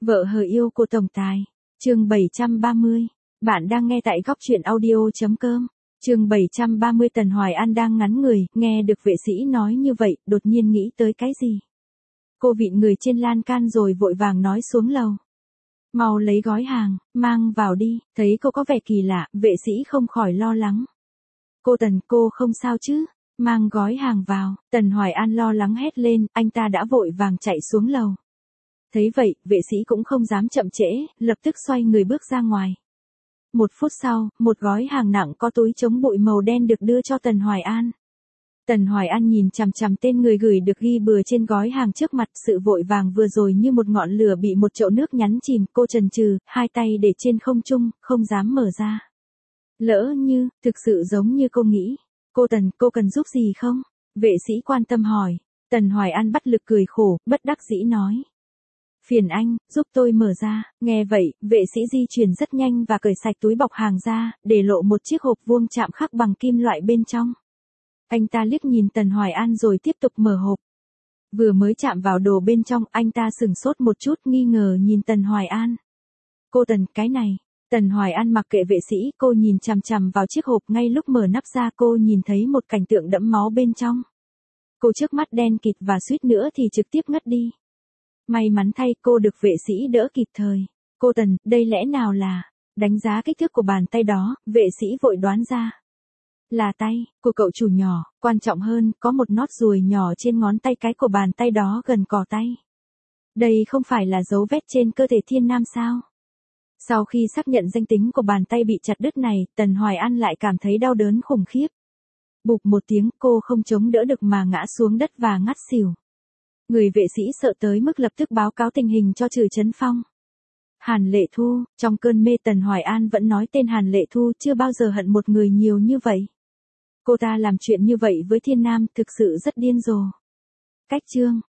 Vợ hờ yêu của tổng tài. Chương 730. Bạn đang nghe tại góc truyện audio.com. Chương 730. Tần Hoài An đang ngắn người, nghe được vệ sĩ nói như vậy, đột nhiên nghĩ tới cái gì. Cô vịn người trên lan can rồi vội vàng nói xuống lầu. Mau lấy gói hàng, mang vào đi. Thấy cô có vẻ kỳ lạ, vệ sĩ không khỏi lo lắng. Cô Tần, cô không sao chứ? Mang gói hàng vào. Tần Hoài An lo lắng hét lên, anh ta đã vội vàng chạy xuống lầu. Thấy vậy, vệ sĩ cũng không dám chậm trễ, lập tức xoay người bước ra ngoài. 1 phút sau, một gói hàng nặng có túi chống bụi màu đen được đưa cho Tần Hoài An. Tần Hoài An nhìn chằm chằm tên người gửi được ghi bừa trên gói hàng trước mặt, sự vội vàng vừa rồi như một ngọn lửa bị một chậu nước nhắn chìm, cô chần chừ, hai tay để trên không trung, không dám mở ra. Lỡ như, thực sự giống như cô nghĩ. Cô Tần, cô cần giúp gì không? Vệ sĩ quan tâm hỏi. Tần Hoài An bắt lực cười khổ, bất đắc dĩ nói. Phiền anh, giúp tôi mở ra. Nghe vậy, vệ sĩ di chuyển rất nhanh và cởi sạch túi bọc hàng ra, để lộ một chiếc hộp vuông chạm khắc bằng kim loại bên trong. Anh ta liếc nhìn Tần Hoài An rồi tiếp tục mở hộp. Vừa mới chạm vào đồ bên trong, anh ta sửng sốt một chút, nghi ngờ nhìn Tần Hoài An. Cô Tần, cái này. Tần Hoài An mặc kệ vệ sĩ, cô nhìn chằm chằm vào chiếc hộp, ngay lúc mở nắp ra cô nhìn thấy một cảnh tượng đẫm máu bên trong. Cô trước mắt đen kịt và suýt nữa thì trực tiếp ngất đi. May mắn thay cô được vệ sĩ đỡ kịp thời. Cô Tần, đây lẽ nào là... Đánh giá kích thước của bàn tay đó, vệ sĩ vội đoán ra. Là tay của cậu chủ nhỏ, quan trọng hơn, có một nót ruồi nhỏ trên ngón tay cái của bàn tay đó gần cò tay. Đây không phải là dấu vết trên cơ thể Thiên Nam sao? Sau khi xác nhận danh tính của bàn tay bị chặt đứt này, Tần Hoài An lại cảm thấy đau đớn khủng khiếp. Bụp một tiếng, cô không chống đỡ được mà ngã xuống đất và ngất xỉu. Người vệ sĩ sợ tới mức lập tức báo cáo tình hình cho Trừ Chấn Phong. Hàn Lệ Thu, trong cơn mê Tần Hoài An vẫn nói tên Hàn Lệ Thu, chưa bao giờ hận một người nhiều như vậy. Cô ta làm chuyện như vậy với Thiên Nam thực sự rất điên rồ. Cách chương